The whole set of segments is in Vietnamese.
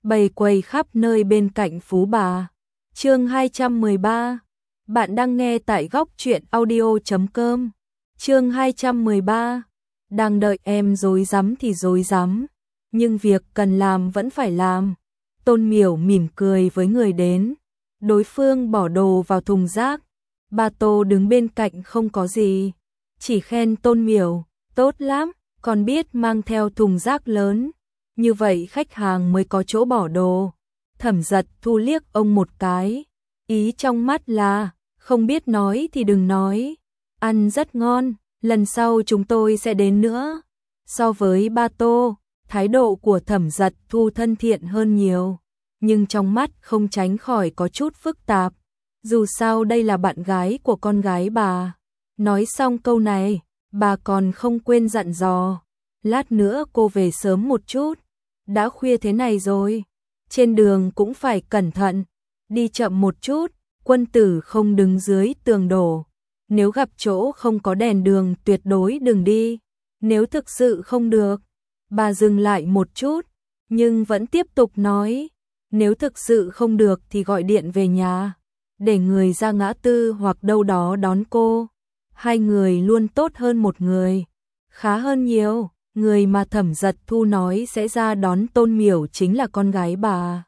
bày quầy khắp nơi bên cạnh Phú Bà. Chương 213. Bạn đang nghe tại góc truyện audio.com. Chương 213. Đang đợi em rối rắm thì rối rắm, nhưng việc cần làm vẫn phải làm. Tôn Miểu mỉm cười với người đến. Đối phương bỏ đồ vào thùng rác. Bà Tô đứng bên cạnh không có gì, chỉ khen Tôn Miểu, tốt lắm, còn biết mang theo thùng rác lớn. Như vậy khách hàng mới có chỗ bỏ đồ. Thẩm Giật Thu liếc ông một cái, ý trong mắt là, không biết nói thì đừng nói. Ăn rất ngon, lần sau chúng tôi sẽ đến nữa. So với Ba Tô, thái độ của Thẩm Giật Thu thân thiện hơn nhiều, nhưng trong mắt không tránh khỏi có chút phức tạp. Dù sao đây là bạn gái của con gái bà. Nói xong câu này, bà còn không quên dặn dò, lát nữa cô về sớm một chút, đã khuya thế này rồi, trên đường cũng phải cẩn thận, đi chậm một chút, quân tử không đứng dưới tường đổ. Nếu gặp chỗ không có đèn đường tuyệt đối đừng đi, nếu thực sự không được. Bà dừng lại một chút, nhưng vẫn tiếp tục nói, nếu thực sự không được thì gọi điện về nhà, để người ra ngã tư hoặc đâu đó đón cô. Hai người luôn tốt hơn một người, khá hơn nhiều. Người mà Thẩm Giật Thu nói sẽ ra đón Tôn Miểu chính là con gái bà.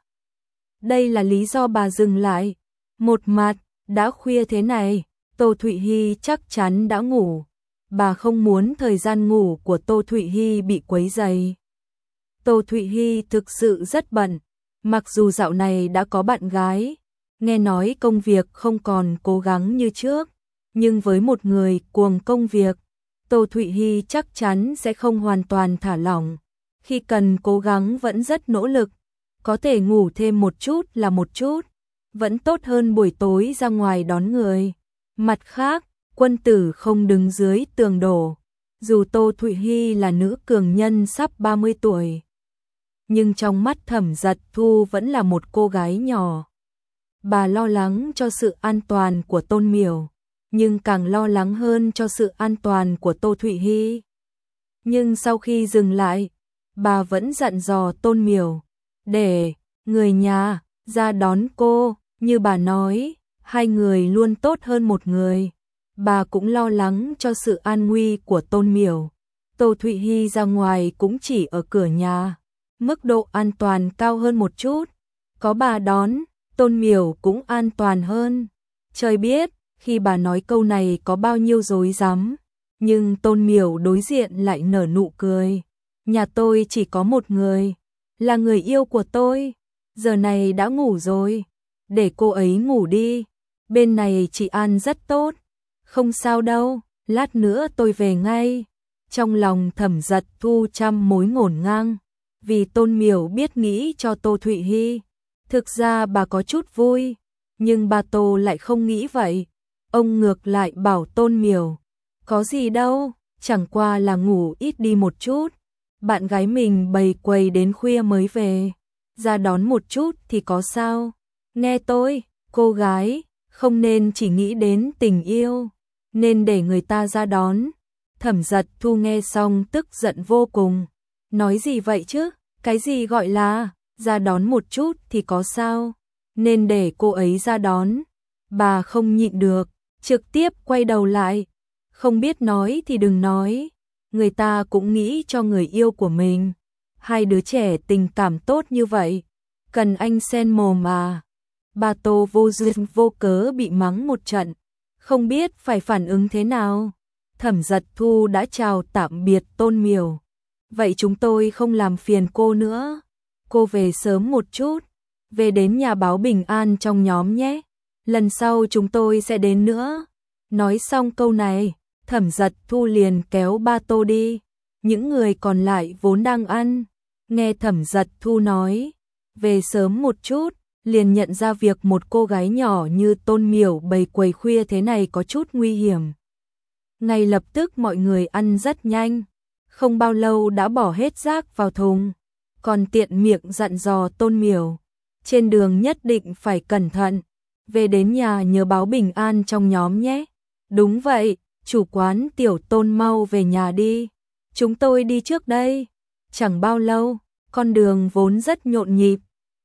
Đây là lý do bà dừng lại. Một mặt, đã khuya thế này, Tô Thụy Hy chắc chắn đã ngủ. Bà không muốn thời gian ngủ của Tô Thụy Hy bị quấy rầy. Tô Thụy Hy thực sự rất bận, mặc dù dạo này đã có bạn gái, nghe nói công việc không còn cố gắng như trước, nhưng với một người cuồng công việc, Tô Thụy Hy chắc chắn sẽ không hoàn toàn thả lỏng. Khi cần cố gắng vẫn rất nỗ lực, có thể ngủ thêm một chút là một chút, vẫn tốt hơn buổi tối ra ngoài đón người. Mặt khác, quân tử không đứng dưới tường đổ. Dù Tô Thụy Hy là nữ cường nhân sắp 30 tuổi, nhưng trong mắt Thẩm Giật Thu vẫn là một cô gái nhỏ. Bà lo lắng cho sự an toàn của Tôn Miểu, nhưng càng lo lắng hơn cho sự an toàn của Tô Thụy Hy. Nhưng sau khi dừng lại, bà vẫn dặn dò Tôn Miểu, để người nhà ra đón cô, như bà nói, hai người luôn tốt hơn một người. Bà cũng lo lắng cho sự an nguy của Tôn Miểu. Tô Thụy Hy ra ngoài cũng chỉ ở cửa nhà, mức độ an toàn cao hơn một chút. Có bà đón, Tôn Miểu cũng an toàn hơn. Trời biết, khi bà nói câu này có bao nhiêu rối rắm, nhưng Tôn Miểu đối diện lại nở nụ cười. Nhà tôi chỉ có một người, là người yêu của tôi. Giờ này đã ngủ rồi, để cô ấy ngủ đi. Bên này chị An rất tốt. Không sao đâu, lát nữa tôi về ngay. Trong lòng Thẩm Giật Thu trăm mối ngổn ngang, vì Tôn Miểu biết nghĩ cho Tô Thụy Hy. Thực ra bà có chút vui, nhưng bà Tô lại không nghĩ vậy. Ông ngược lại bảo Tôn Miểu, có gì đâu, chẳng qua là ngủ ít đi một chút. Bạn gái mình bày quầy đến khuya mới về, ra đón một chút thì có sao. Nghe tôi, cô gái, không nên chỉ nghĩ đến tình yêu, nên để người ta ra đón. Thẩm Giật Thu nghe xong tức giận vô cùng. Nói gì vậy chứ, cái gì gọi là ra đón một chút thì có sao, nên để cô ấy ra đón. Bà không nhịn được, trực tiếp quay đầu lại. Không biết nói thì đừng nói, người ta cũng nghĩ cho người yêu của mình. Hai đứa trẻ tình cảm tốt như vậy, cần anh xen mồm à. Bà Tô vô duyên vô cớ bị mắng một trận, không biết phải phản ứng thế nào. Thẩm Giật Thu đã chào tạm biệt Tôn Miểu. Vậy chúng tôi không làm phiền cô nữa. Cô về sớm một chút, về đến nhà báo bình an trong nhóm nhé. Lần sau chúng tôi sẽ đến nữa. Nói xong câu này, Thẩm Giật Thu liền kéo Ba Tô đi. Những người còn lại vốn đang ăn, nghe Thẩm Giật Thu nói về sớm một chút, liền nhận ra việc một cô gái nhỏ như Tôn Miểu bày quầy khuya thế này có chút nguy hiểm. Ngay lập tức mọi người ăn rất nhanh, không bao lâu đã bỏ hết rác vào thùng, còn tiện miệng dặn dò Tôn Miểu, trên đường nhất định phải cẩn thận, về đến nhà nhớ báo bình an trong nhóm nhé. Đúng vậy, chủ quán Tiểu Tôn mau về nhà đi, chúng tôi đi trước đây. Chẳng bao lâu, con đường vốn rất nhộn nhịp,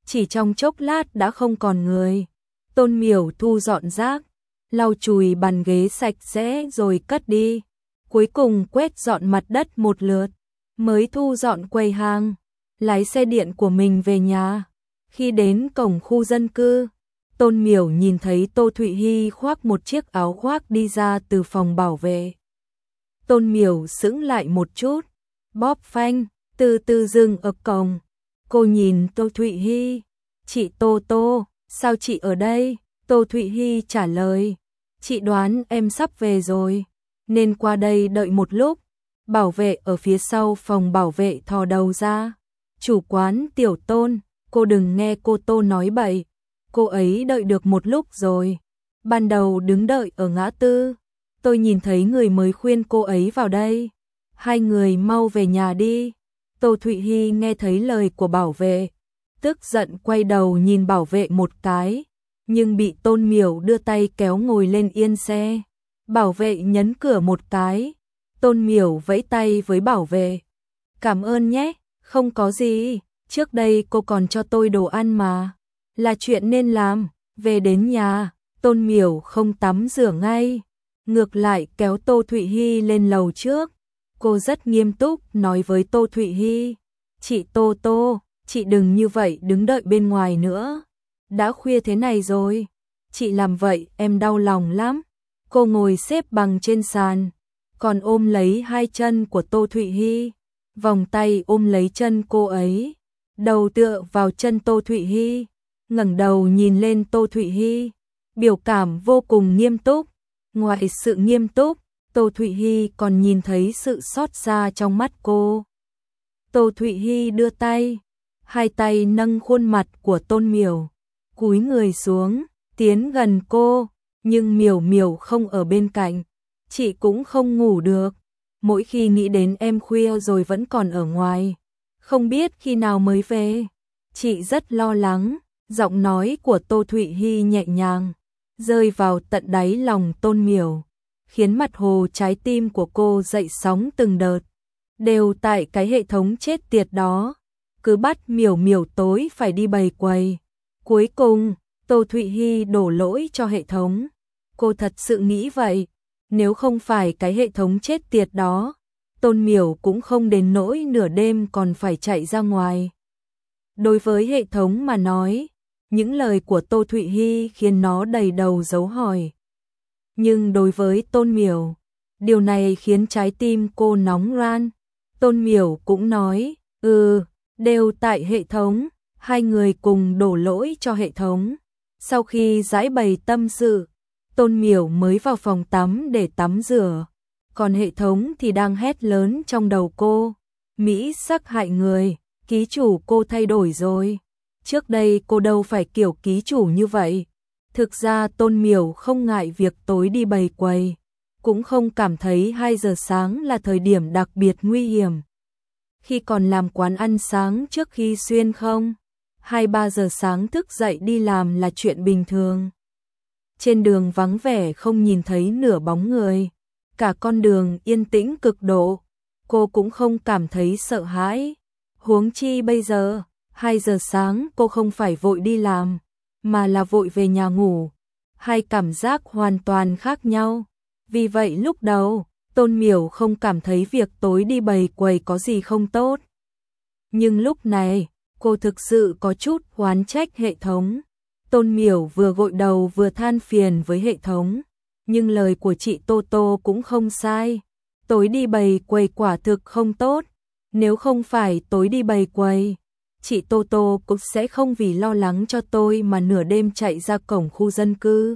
chỉ trong chốc lát đã không còn người. Tôn Miểu thu dọn rác, lau chùi bàn ghế sạch sẽ rồi cất đi. Cuối cùng quét dọn mặt đất một lượt, mới thu dọn quầy hàng, lái xe điện của mình về nhà. Khi đến cổng khu dân cư, Tôn Miểu nhìn thấy Tô Thụy Hy khoác một chiếc áo khoác đi ra từ phòng bảo vệ. Tôn Miểu sững lại một chút, bóp phanh, từ từ dừng ở cổng. Cô nhìn Tô Thụy Hy, "Chị Tô Tô, sao chị ở đây?" Tô Thụy Hy trả lời, "Chị đoán em sắp về rồi, nên qua đây đợi một lúc." Bảo vệ ở phía sau phòng bảo vệ thò đầu ra, "Chủ quán Tiểu Tôn, cô đừng nghe cô Tô nói bậy, cô ấy đợi được một lúc rồi. Ban đầu đứng đợi ở ngã tư, tôi nhìn thấy người mới khuyên cô ấy vào đây. Hai người mau về nhà đi." Tô Thụy Hy nghe thấy lời của bảo vệ, tức giận quay đầu nhìn bảo vệ một cái, nhưng bị Tôn Miểu đưa tay kéo ngồi lên yên xe. Bảo vệ nhấn cửa một cái, Tôn Miểu vẫy tay với bảo vệ, "Cảm ơn nhé." "Không có gì, trước đây cô còn cho tôi đồ ăn mà, là chuyện nên làm." Về đến nhà, Tôn Miểu không tắm rửa ngay, ngược lại kéo Tô Thụy Hy lên lầu trước. Cô rất nghiêm túc nói với Tô Thụy Hy, "Chị Tô Tô, chị đừng như vậy đứng đợi bên ngoài nữa. Đã khuya thế này rồi, chị làm vậy em đau lòng lắm." Cô ngồi xếp bằng trên sàn, còn ôm lấy hai chân của Tô Thụy Hy, vòng tay ôm lấy chân cô ấy, đầu tựa vào chân Tô Thụy Hy, ngẩng đầu nhìn lên Tô Thụy Hy, biểu cảm vô cùng nghiêm túc. Ngoài sự nghiêm túc, Tô Thụy Hy còn nhìn thấy sự xót xa trong mắt cô. Tô Thụy Hy đưa tay, hai tay nâng khuôn mặt của Tôn Miểu, cúi người xuống, tiến gần cô, nhưng Miểu Miểu không ở bên cạnh. "Chị cũng không ngủ được, mỗi khi nghĩ đến em khuya rồi vẫn còn ở ngoài, không biết khi nào mới về. Chị rất lo lắng." Giọng nói của Tô Thụy Hy nhẹ nhàng, rơi vào tận đáy lòng Tôn Miểu, khiến mặt hồ trái tim của cô dậy sóng từng đợt. Đều tại cái hệ thống chết tiệt đó, cứ bắt Miểu Miểu tối phải đi bày quầy. Cuối cùng, Tô Thụy Hy đổ lỗi cho hệ thống. Cô thật sự nghĩ vậy, nếu không phải cái hệ thống chết tiệt đó, Tôn Miểu cũng không đến nỗi nửa đêm còn phải chạy ra ngoài. Đối với hệ thống mà nói, những lời của Tô Thụy Hy khiến nó đầy đầu dấu hỏi. Nhưng đối với Tôn Miểu, điều này khiến trái tim cô nóng ran. Tôn Miểu cũng nói, đều tại hệ thống, hai người cùng đổ lỗi cho hệ thống. Sau khi giải bày tâm sự, Tôn Miểu mới vào phòng tắm để tắm rửa, còn hệ thống thì đang hét lớn trong đầu cô, Mỹ sắc hại người, ký chủ cô thay đổi rồi. Trước đây cô đâu phải kiểu ký chủ như vậy. Thực ra Tôn Miểu không ngại việc tối đi bày quầy, cũng không cảm thấy 2 giờ sáng là thời điểm đặc biệt nguy hiểm. Khi còn làm quán ăn sáng trước khi xuyên không, 2-3 giờ sáng thức dậy đi làm là chuyện bình thường. Trên đường vắng vẻ không nhìn thấy nửa bóng người, cả con đường yên tĩnh cực độ, cô cũng không cảm thấy sợ hãi. Huống chi bây giờ, 2 giờ sáng cô không phải vội đi làm, mà là vội về nhà ngủ. Hai cảm giác hoàn toàn khác nhau. Vì vậy lúc đầu, Tôn Miểu không cảm thấy việc tối đi bày quầy có gì không tốt. Nhưng lúc này, cô thực sự có chút oán trách hệ thống. Tôn Miểu vừa gội đầu vừa than phiền với hệ thống. Nhưng lời của chị Tô Tô cũng không sai. Tối đi bày quầy quả thực không tốt. Nếu không phải tối đi bày quầy, chị Tô Tô cũng sẽ không vì lo lắng cho tôi mà nửa đêm chạy ra cổng khu dân cư.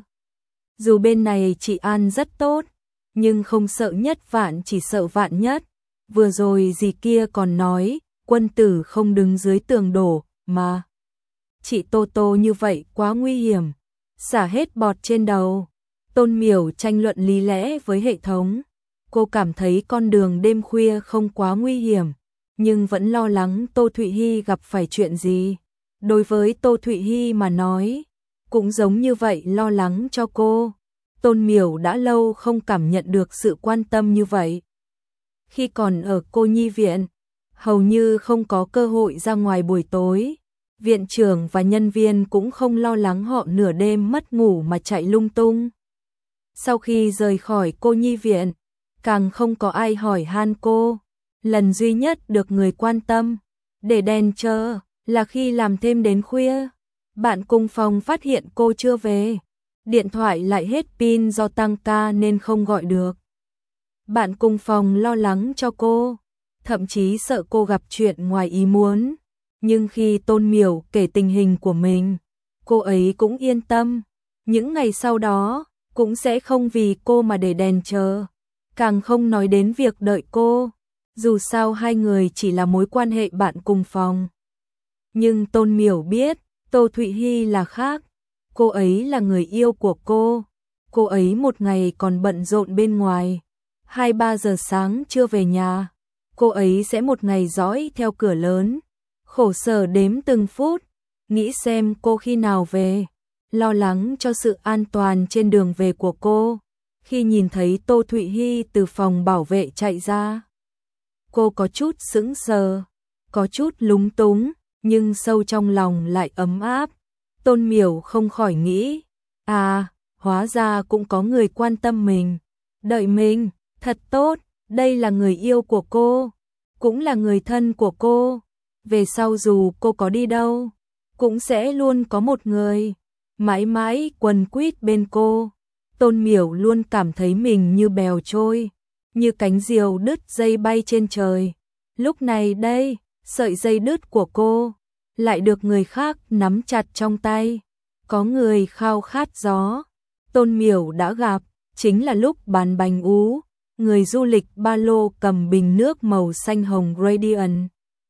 Dù bên này chị An rất tốt, nhưng không sợ nhất vạn chỉ sợ vạn nhất. Vừa rồi dì kia còn nói, quân tử không đứng dưới tường đổ, mà. Chị Tô Tô như vậy quá nguy hiểm, xả hết bọt trên đầu. Tôn Miểu tranh luận lý lẽ với hệ thống. Cô cảm thấy con đường đêm khuya không quá nguy hiểm, nhưng vẫn lo lắng Tô Thụy Hy gặp phải chuyện gì. Đối với Tô Thụy Hy mà nói, cũng giống như vậy lo lắng cho cô. Tôn Miểu đã lâu không cảm nhận được sự quan tâm như vậy. Khi còn ở cô nhi viện, hầu như không có cơ hội ra ngoài buổi tối, Viện trưởng và nhân viên cũng không lo lắng họ nửa đêm mất ngủ mà chạy lung tung. Sau khi rời khỏi cô nhi viện, càng không có ai hỏi han cô. Lần duy nhất được người quan tâm, để đèn chờ, là khi làm thêm đến khuya. Bạn cùng phòng phát hiện cô chưa về. Điện thoại lại hết pin do tăng ca nên không gọi được. Bạn cùng phòng lo lắng cho cô, thậm chí sợ cô gặp chuyện ngoài ý muốn. Nhưng khi Tôn Miểu kể tình hình của mình, cô ấy cũng yên tâm. Những ngày sau đó, cũng sẽ không vì cô mà để đèn chờ. Càng không nói đến việc đợi cô. Dù sao hai người chỉ là mối quan hệ bạn cùng phòng. Nhưng Tôn Miểu biết, Tô Thụy Hy là khác. Cô ấy là người yêu của cô. Cô ấy một ngày còn bận rộn bên ngoài. 2-3 giờ sáng chưa về nhà. Cô ấy sẽ một ngày dõi theo cửa lớn. Khổ sở đếm từng phút. Nghĩ xem cô khi nào về. Lo lắng cho sự an toàn trên đường về của cô. Khi nhìn thấy Tô Thụy Hy từ phòng bảo vệ chạy ra, cô có chút sững sờ, có chút lúng túng, nhưng sâu trong lòng lại ấm áp. Tôn Miểu không khỏi nghĩ, hóa ra cũng có người quan tâm mình, đợi mình, thật tốt, đây là người yêu của cô, cũng là người thân của cô. Về sau dù cô có đi đâu, cũng sẽ luôn có một người, mãi mãi quấn quýt bên cô. Tôn Miểu luôn cảm thấy mình như bèo trôi, như cánh diều đứt dây bay trên trời. Lúc này đây, sợi dây đứt của cô lại được người khác nắm chặt trong tay. Có người khao khát gió. Tôn Miểu đã gặp, chính là lúc bán bánh ú, người du lịch ba lô cầm bình nước màu xanh hồng Radiant.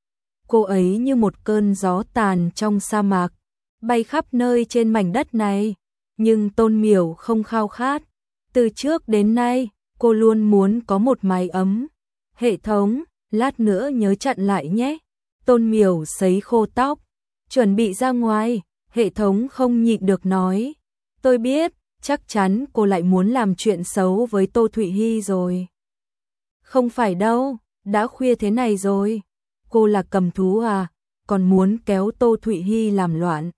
Cô ấy như một cơn gió tàn trong sa mạc, bay khắp nơi trên mảnh đất này. Nhưng Tôn Miểu không khao khát. Từ trước đến nay, cô luôn muốn có một mái ấm. Hệ thống, lát nữa nhớ chặn lại nhé. Tôn Miểu sấy khô tóc, chuẩn bị ra ngoài. Hệ thống không nhịn được nói. Tôi biết, chắc chắn cô lại muốn làm chuyện xấu với Tô Thụy Hy rồi. Không phải đâu, đã khuya thế này rồi. Cô là cầm thú à, còn muốn kéo Tô Thụy Hy làm loạn.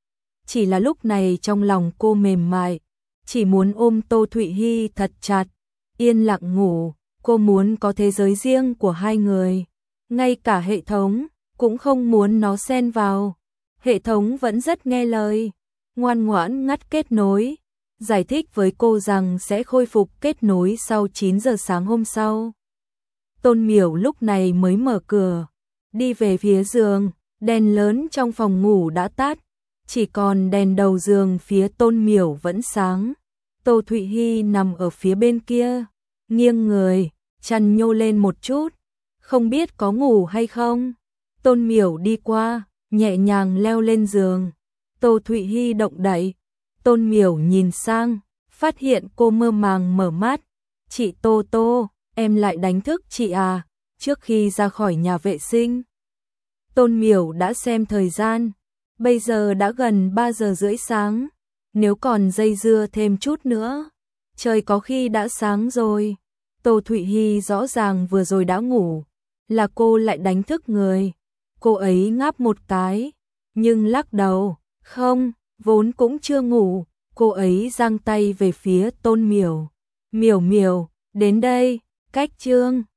Chỉ là lúc này trong lòng cô mềm mại, chỉ muốn ôm Tô Thụy Hy thật chặt, yên lặng ngủ. Cô muốn có thế giới riêng của hai người. Ngay cả hệ thống cũng không muốn nó xen vào. Hệ thống vẫn rất nghe lời, ngoan ngoãn ngắt kết nối, giải thích với cô rằng sẽ khôi phục kết nối sau 9 giờ sáng hôm sau. Tôn Miểu lúc này mới mở cửa, đi về phía giường, đèn lớn trong phòng ngủ đã tắt, chỉ còn đèn đầu giường phía Tôn Miểu vẫn sáng. Tô Thụy Hy nằm ở phía bên kia, nghiêng người, chăn nhô lên một chút, không biết có ngủ hay không. Tôn Miểu đi qua, nhẹ nhàng leo lên giường. Tô Thụy Hy động đậy. Tôn Miểu nhìn sang, phát hiện cô mơ màng mở mắt. Chị Tô Tô, em lại đánh thức chị à, trước khi ra khỏi nhà vệ sinh. Tôn Miểu đã xem thời gian, bây giờ đã gần 3 giờ rưỡi sáng. Nếu còn dây dưa thêm chút nữa, trời có khi đã sáng rồi. Tô Thụy Hy rõ ràng vừa rồi đã ngủ, là cô lại đánh thức người. Cô ấy ngáp một cái, nhưng lắc đầu, không, vốn cũng chưa ngủ. Cô ấy giang tay về phía Tôn Miểu. Miểu Miểu, đến đây, cách chương